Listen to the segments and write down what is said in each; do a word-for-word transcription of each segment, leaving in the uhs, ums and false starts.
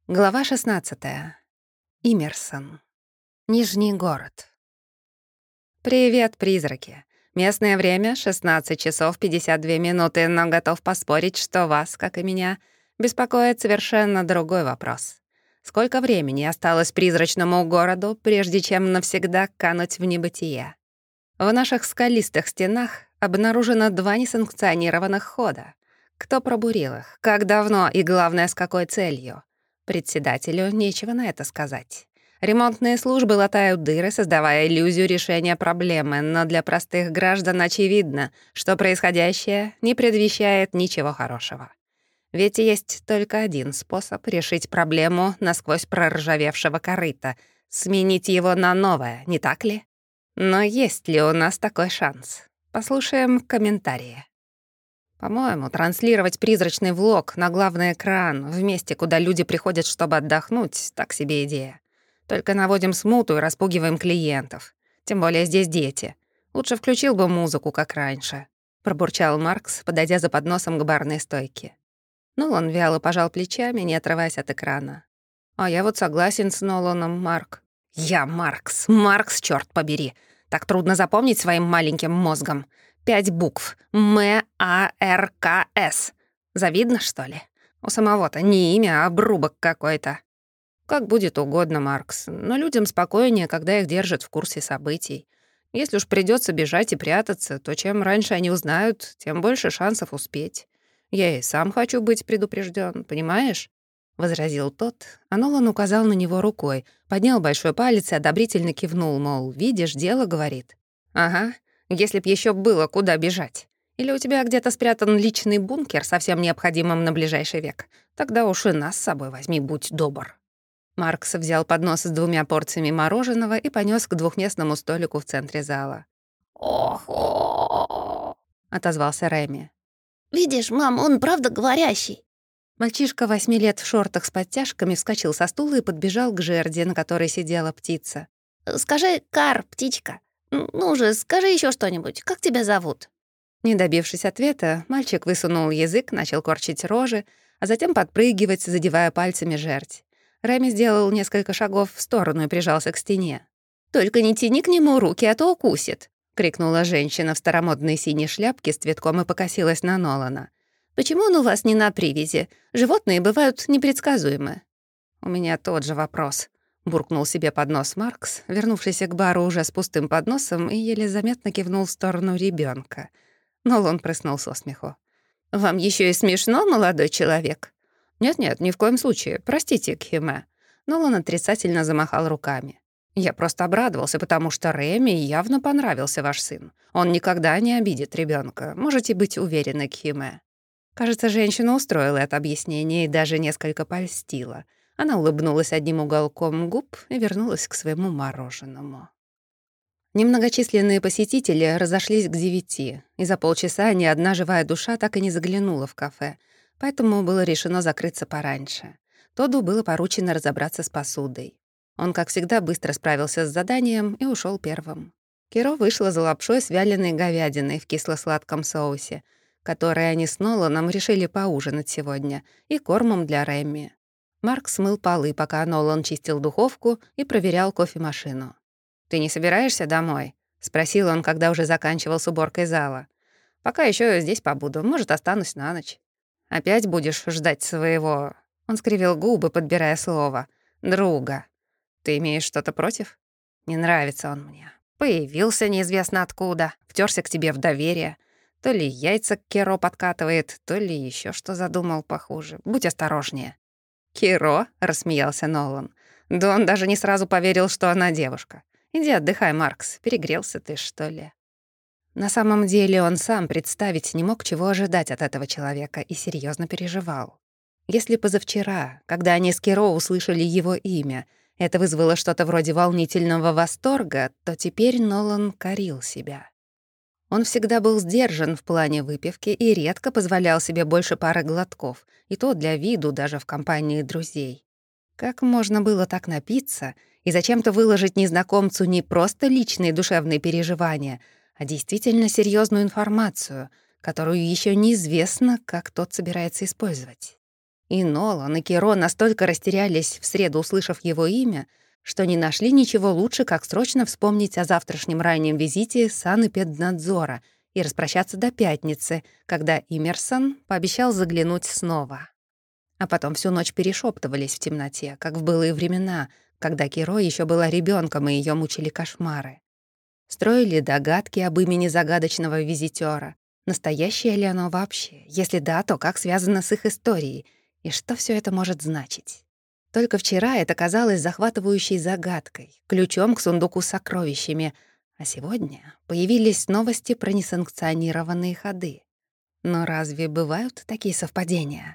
Глава шестнадцатая. Имерсон. Нижний город. «Привет, призраки. Местное время — шестнадцать часов пятьдесят две минуты, но готов поспорить, что вас, как и меня, беспокоит совершенно другой вопрос. Сколько времени осталось призрачному городу, прежде чем навсегда кануть в небытие? В наших скалистых стенах обнаружено два несанкционированных хода. Кто пробурил их? Как давно и, главное, с какой целью? Председателю нечего на это сказать. Ремонтные службы латают дыры, создавая иллюзию решения проблемы, но для простых граждан очевидно, что происходящее не предвещает ничего хорошего. Ведь есть только один способ решить проблему насквозь проржавевшего корыта — сменить его на новое, не так ли? Но есть ли у нас такой шанс? Послушаем комментарии. По-моему, транслировать призрачный влог на главный экран в месте, куда люди приходят, чтобы отдохнуть, так себе идея. Только наводим смуту и распугиваем клиентов. Тем более здесь дети. Лучше включил бы музыку, как раньше», — пробурчал Маркс, подойдя за подносом к барной стойке. Нолан вяло пожал плечами, не отрываясь от экрана. «А я вот согласен с Ноланом, Марк». «Я Маркс, Маркс, чёрт побери! Так трудно запомнить своим маленьким мозгом. Пять букв. М А Р К С. Завидно, что ли? У самого-то не имя, а обрубок какой-то». «Как будет угодно, Маркс, но людям спокойнее, когда их держат в курсе событий. Если уж придётся бежать и прятаться, то чем раньше они узнают, тем больше шансов успеть. Я и сам хочу быть предупреждён, понимаешь?» — возразил тот, а Нолан указал на него рукой, поднял большой палец и одобрительно кивнул, мол, «Видишь, дело, — говорит». «Ага, если б ещё было куда бежать. Или у тебя где-то спрятан личный бункер со всем необходимым на ближайший век. Тогда уж и нас с собой возьми, будь добр». Маркс взял поднос с двумя порциями мороженого и понёс к двухместному столику в центре зала. «Ох-ох!» — отозвался Реми. «Видишь, мам, он правда говорящий». Мальчишка восьми лет в шортах с подтяжками вскочил со стула и подбежал к жерди, на которой сидела птица. «Скажи, Кар, птичка, ну же, скажи ещё что-нибудь. Как тебя зовут?» Не добившись ответа, мальчик высунул язык, начал корчить рожи, а затем подпрыгивать, задевая пальцами жердь. Реми сделал несколько шагов в сторону и прижался к стене. «Только не тяни к нему руки, а то укусит!» — крикнула женщина в старомодной синей шляпке с цветком и покосилась на Нолана. «Почему он у вас не на привязи? Животные бывают непредсказуемы». «У меня тот же вопрос», — буркнул себе под нос Маркс, вернувшийся к бару уже с пустым подносом и еле заметно кивнул в сторону ребёнка. Нолан прыснул со смеху. «Вам ещё и смешно, молодой человек?» «Нет-нет, ни в коем случае. Простите, Кхиме». Нолан отрицательно замахал руками. «Я просто обрадовался, потому что Реми явно понравился ваш сын. Он никогда не обидит ребёнка. Можете быть уверены, Кхиме». Кажется, женщина устроила это объяснение и даже несколько польстила. Она улыбнулась одним уголком губ и вернулась к своему мороженому. Немногочисленные посетители разошлись к девяти, и за полчаса ни одна живая душа так и не заглянула в кафе, поэтому было решено закрыться пораньше. Тодду было поручено разобраться с посудой. Он, как всегда, быстро справился с заданием и ушёл первым. Киро вышла за лапшой с вяленой говядиной в кисло-сладком соусе, который они с Ноланом решили поужинать сегодня, и кормом для Рэмми. Марк смыл полы, пока Нолан чистил духовку и проверял кофемашину. «Ты не собираешься домой?» — спросил он, когда уже заканчивал с уборкой зала. «Пока ещё здесь побуду, может, останусь на ночь». «Опять будешь ждать своего...» Он скривил губы, подбирая слово. «Друга. Ты имеешь что-то против?» «Не нравится он мне. Появился неизвестно откуда, втёрся к тебе в доверие. То ли яйца к Киро подкатывает, то ли ещё что задумал похуже. Будь осторожнее». «Киро?» — рассмеялся Нолан. «Да он даже не сразу поверил, что она девушка. Иди отдыхай, Маркс. Перегрелся ты, что ли?» На самом деле он сам представить не мог, чего ожидать от этого человека, и серьёзно переживал. Если позавчера, когда они с Киро услышали его имя, это вызвало что-то вроде волнительного восторга, то теперь Нолан корил себя. Он всегда был сдержан в плане выпивки и редко позволял себе больше пары глотков, и то для виду даже в компании друзей. Как можно было так напиться и зачем-то выложить незнакомцу не просто личные душевные переживания, а действительно серьезную информацию, которую еще неизвестно, как тот собирается использовать? И Нолан, и Киро настолько растерялись в среду, услышав его имя, что не нашли ничего лучше, как срочно вспомнить о завтрашнем раннем визите санэпиднадзора и распрощаться до пятницы, когда Имерсон пообещал заглянуть снова. А потом всю ночь перешептывались в темноте, как в былые времена, когда Киро еще была ребенком и ее мучили кошмары. Строили догадки об имени загадочного визитера. Настоящее ли оно вообще? Если да, то как связано с их историей? И что все это может значить? Только вчера это казалось захватывающей загадкой, ключом к сундуку с сокровищами, а сегодня появились новости про несанкционированные ходы. Но разве бывают такие совпадения?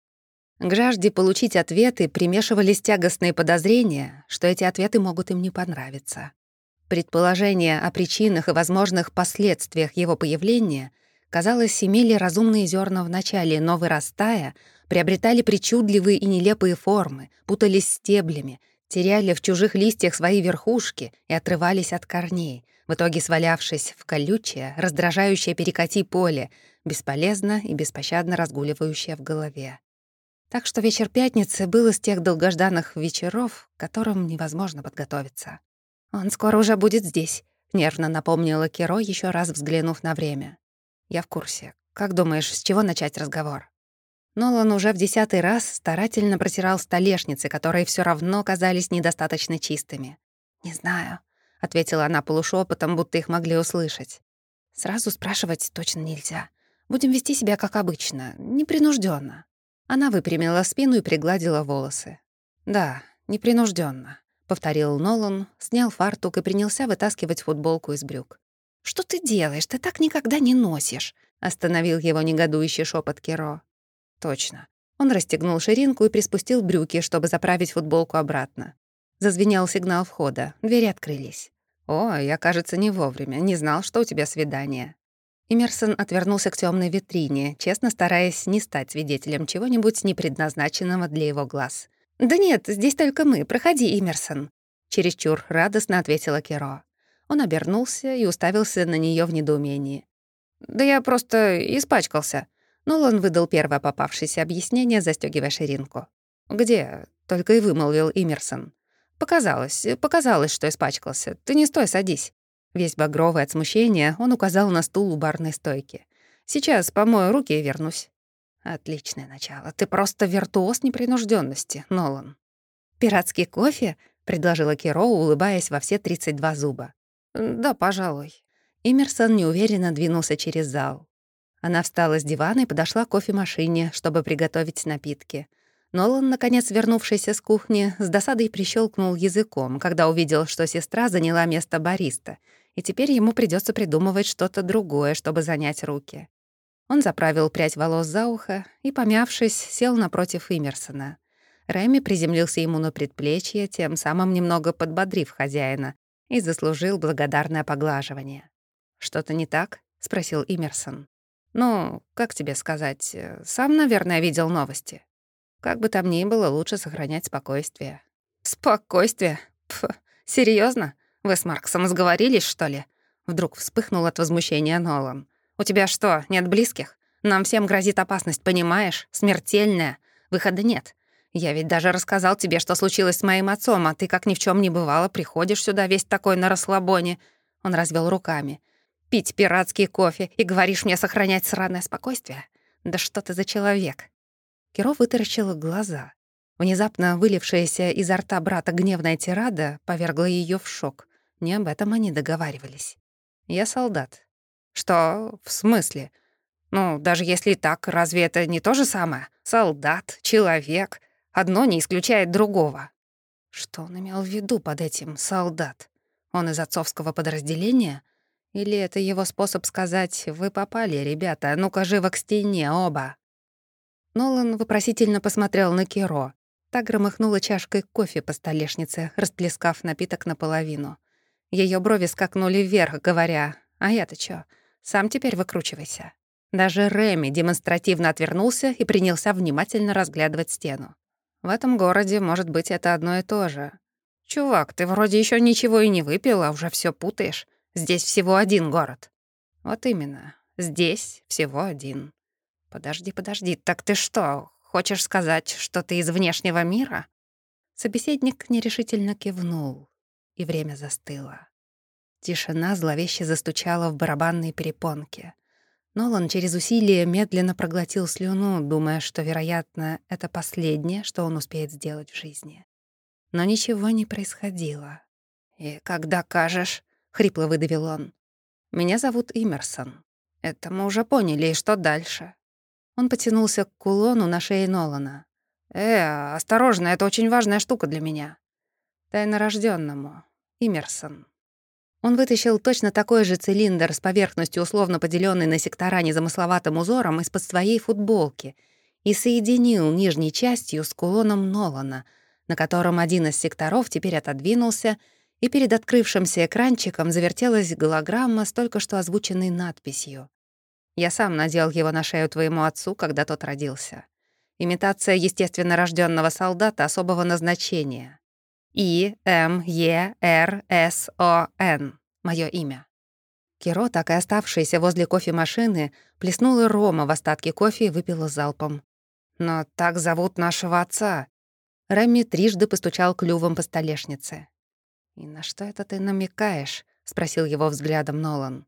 К жажде получить ответы примешивались тягостные подозрения, что эти ответы могут им не понравиться. Предположения о причинах и возможных последствиях его появления, казалось, имели разумные зерна в начале, но, вырастая, приобретали причудливые и нелепые формы, путались стеблями, теряли в чужих листьях свои верхушки и отрывались от корней, в итоге свалявшись в колючее, раздражающее перекати поле, бесполезно и беспощадно разгуливающее в голове. Так что вечер пятницы был из тех долгожданных вечеров, к которым невозможно подготовиться. «Он скоро уже будет здесь», — нервно напомнила Киро, еще раз взглянув на время. «Я в курсе. Как думаешь, с чего начать разговор?» Нолан уже в десятый раз старательно протирал столешницы, которые все равно казались недостаточно чистыми. «Не знаю», — ответила она полушепотом, будто их могли услышать. «Сразу спрашивать точно нельзя. Будем вести себя как обычно, непринужденно. Она выпрямила спину и пригладила волосы. «Да, непринужденно, повторил Нолан, снял фартук и принялся вытаскивать футболку из брюк. «Что ты делаешь? Ты так никогда не носишь!» — остановил его негодующий шепот Киро. «Точно». Он расстегнул ширинку и приспустил брюки, чтобы заправить футболку обратно. Зазвенел сигнал входа, двери открылись. «О, я, кажется, не вовремя, не знал, что у тебя свидание». Имерсон отвернулся к темной витрине, честно стараясь не стать свидетелем чего-нибудь непредназначенного для его глаз. «Да нет, здесь только мы. Проходи, Имерсон», — чересчур радостно ответила Киро. Он обернулся и уставился на нее в недоумении. «Да я просто испачкался». Нолан выдал первое попавшееся объяснение, застёгивая ширинку. «Где?» — только и вымолвил Имерсон. «Показалось, показалось, что испачкался. Ты не стой, садись». Весь багровый от смущения, он указал на стул у барной стойки. «Сейчас помою руки и вернусь». «Отличное начало. Ты просто виртуоз непринужденности, Нолан». «Пиратский кофе?» — предложила Киро, улыбаясь во все тридцать два зуба. «Да, пожалуй». Имерсон неуверенно двинулся через зал. Она встала с дивана и подошла к кофемашине, чтобы приготовить напитки. Нолан, наконец вернувшийся с кухни, с досадой прищелкнул языком, когда увидел, что сестра заняла место бариста, и теперь ему придется придумывать что-то другое, чтобы занять руки. Он заправил прядь волос за ухо и, помявшись, сел напротив Имерсона. Рэми приземлился ему на предплечье, тем самым немного подбодрив хозяина, и заслужил благодарное поглаживание. «Что-то не так?» — спросил Имерсон. «Ну, как тебе сказать, сам, наверное, видел новости. Как бы там ни было, лучше сохранять спокойствие». «Спокойствие? Пф, серьёзно? Вы с Марксом сговорились, что ли?» Вдруг вспыхнул от возмущения Нолан. «У тебя что, нет близких? Нам всем грозит опасность, понимаешь? Смертельная. Выхода нет. Я ведь даже рассказал тебе, что случилось с моим отцом, а ты, как ни в чем не бывало, приходишь сюда весь такой на расслабоне». Он развел руками. «Пить пиратский кофе и говоришь мне сохранять сраное спокойствие? Да что ты за человек?» Киро вытаращила глаза. Внезапно вылившаяся изо рта брата гневная тирада повергла ее в шок. Не об этом они договаривались. «Я солдат». «Что? В смысле? Ну, даже если так, разве это не то же самое? Солдат, человек. Одно не исключает другого». Что он имел в виду под этим «солдат»? Он из отцовского подразделения? Или это его способ сказать «Вы попали, ребята, ну-ка живо к стене, оба»? Нолан вопросительно посмотрел на Киро. Та громыхнула чашкой кофе по столешнице, расплескав напиток наполовину. Ее брови скакнули вверх, говоря: «А я-то чё? Сам теперь выкручивайся». Даже Рэми демонстративно отвернулся и принялся внимательно разглядывать стену. В этом городе, может быть, это одно и то же. «Чувак, ты вроде еще ничего и не выпил, а уже все путаешь. Здесь всего один город». «Вот именно. Здесь всего один». «Подожди, подожди, так ты что, хочешь сказать, что ты из внешнего мира?» Собеседник нерешительно кивнул, и время застыло. Тишина зловеще застучала в барабанные перепонки. Нолан через усилие медленно проглотил слюну, думая, что, вероятно, это последнее, что он успеет сделать в жизни. Но ничего не происходило. «И когда кажешь?» — хрипло выдавил он. «Меня зовут Имерсон. Это мы уже поняли, и что дальше?» Он потянулся к кулону на шее Нолана. «Э, осторожно, это очень важная штука для меня. Тайнорождённому. Имерсон». Он вытащил точно такой же цилиндр с поверхностью, условно поделенной на сектора незамысловатым узором, из-под своей футболки и соединил нижней частью с кулоном Нолана, на котором один из секторов теперь отодвинулся, и перед открывшимся экранчиком завертелась голограмма с только что озвученной надписью. «Я сам надел его на шею твоему отцу, когда тот родился. Имитация естественно рождённого солдата особого назначения. И М Е Р С О Н. Моё имя». Киро, так и оставшаяся возле кофемашины, плеснула рома в остатки кофе и выпила залпом. «Но так зовут нашего отца». Рэмми трижды постучал клювом по столешнице. «И на что это ты намекаешь?» — спросил его взглядом Нолан.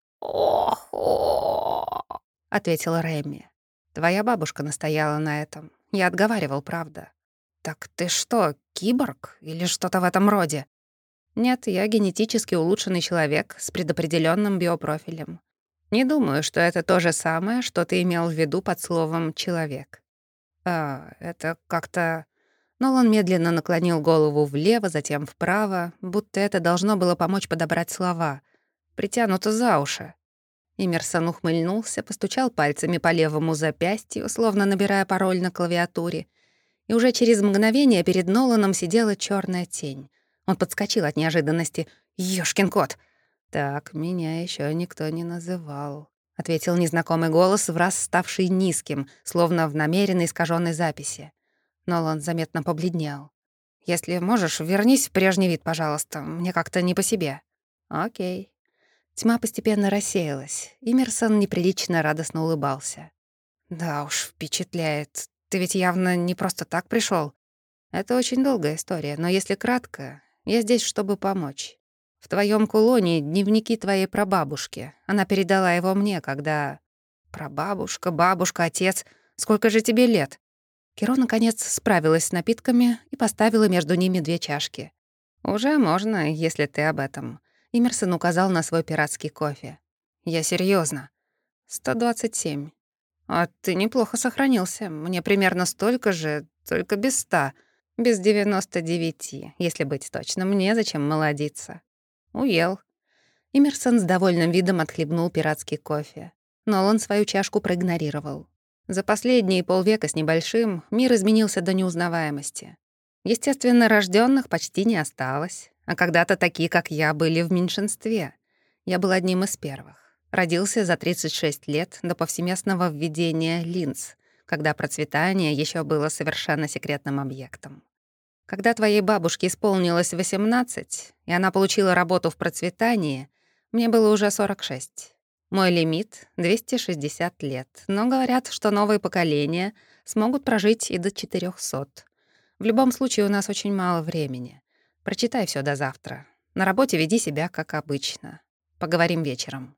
Ох-о! — ответила Рэмми. «Твоя бабушка настояла на этом. Я отговаривал, правда». «Так ты что, киборг или что-то в этом роде?» «Нет, я генетически улучшенный человек с предопределённым биопрофилем. Не думаю, что это то же самое, что ты имел в виду под словом «человек». «А, это как-то...» Нолан медленно наклонил голову влево, затем вправо, будто это должно было помочь подобрать слова. «Притянуто за уши». Имерсон ухмыльнулся, постучал пальцами по левому запястью, словно набирая пароль на клавиатуре, и уже через мгновение перед Ноланом сидела чёрная тень. Он подскочил от неожиданности. «Ёшкин кот!» «Так меня ещё никто не называл», — ответил незнакомый голос, враз ставший низким, словно в намеренно искажённой записи. Нолан заметно побледнел. «Если можешь, вернись в прежний вид, пожалуйста. Мне как-то не по себе». «Окей». Тьма постепенно рассеялась. Имерсон неприлично радостно улыбался. «Да уж, впечатляет. Ты ведь явно не просто так пришёл. Это очень долгая история, но если кратко, я здесь, чтобы помочь. В твоём кулоне дневники твоей прабабушки. Она передала его мне, когда... Прабабушка, бабушка, отец. Сколько же тебе лет?» Киро, наконец, справилась с напитками и поставила между ними две чашки. «Уже можно, если ты об этом». Имерсон указал на свой пиратский кофе. «Я серьёзно. сто двадцать семь. А ты неплохо сохранился. Мне примерно столько же, только без ста. Без девяноста девяти, если быть точным. Мне зачем молодиться?» «Уел». Имерсон с довольным видом отхлебнул пиратский кофе. Нолан свою чашку проигнорировал. За последние полвека с небольшим мир изменился до неузнаваемости. Естественно, рождённых почти не осталось, а когда-то такие, как я, были в меньшинстве. Я был одним из первых. Родился за тридцать шесть лет до повсеместного введения линз, когда процветание ещё было совершенно секретным объектом. Когда твоей бабушке исполнилось восемнадцать, и она получила работу в процветании, мне было уже сорок шесть. Мой лимит — двести шестьдесят лет, но говорят, что новые поколения смогут прожить и до четырёхсот. В любом случае, у нас очень мало времени. Прочитай всё до завтра. На работе веди себя как обычно. Поговорим вечером».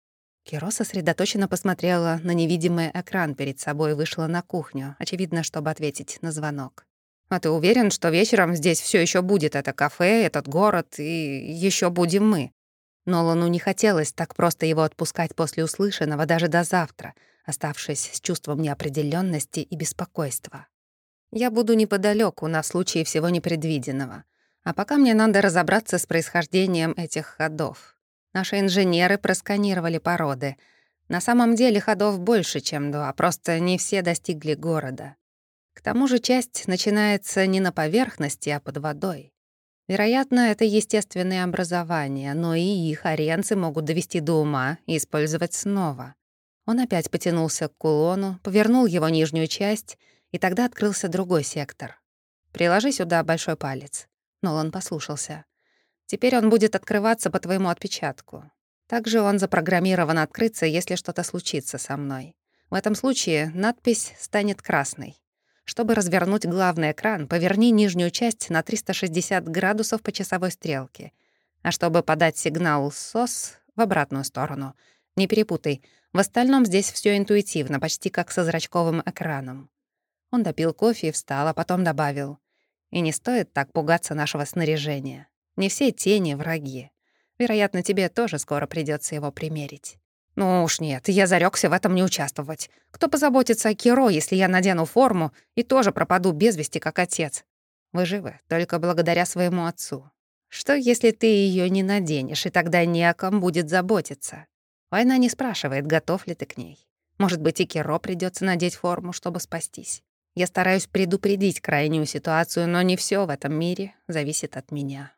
Киро сосредоточенно посмотрела на невидимый экран перед собой и вышла на кухню, очевидно, чтобы ответить на звонок. «А ты уверен, что вечером здесь всё ещё будет это кафе, этот город, и ещё будем мы?» Нолану не хотелось так просто его отпускать после услышанного даже до завтра, оставшись с чувством неопределённости и беспокойства. «Я буду неподалёку на случай всего непредвиденного. А пока мне надо разобраться с происхождением этих ходов. Наши инженеры просканировали породы. На самом деле ходов больше, чем два, просто не все достигли города. К тому же часть начинается не на поверхности, а под водой. Вероятно, это естественные образования, но и их аренцы могут довести до ума и использовать снова». Он опять потянулся к кулону, повернул его нижнюю часть, и тогда открылся другой сектор. «Приложи сюда большой палец». Нолан послушался. «Теперь он будет открываться по твоему отпечатку. Также он запрограммирован открыться, если что-то случится со мной. В этом случае надпись станет красной. Чтобы развернуть главный экран, поверни нижнюю часть на триста шестьдесят градусов по часовой стрелке. А чтобы подать сигнал сос в обратную сторону, не перепутай, в остальном здесь все интуитивно, почти как со зрачковым экраном. Он допил кофе и встал, а потом добавил: «И не стоит так пугаться нашего снаряжения. Не все тени — враги. Вероятно, тебе тоже скоро придется его примерить». «Ну уж нет, я зарекся в этом не участвовать. Кто позаботится о Киро, если я надену форму и тоже пропаду без вести, как отец? Вы живы только благодаря своему отцу. Что, если ты ее не наденешь, и тогда не о ком будет заботиться? Война не спрашивает, готов ли ты к ней. Может быть, и Киро придется надеть форму, чтобы спастись. Я стараюсь предупредить крайнюю ситуацию, но не все в этом мире зависит от меня».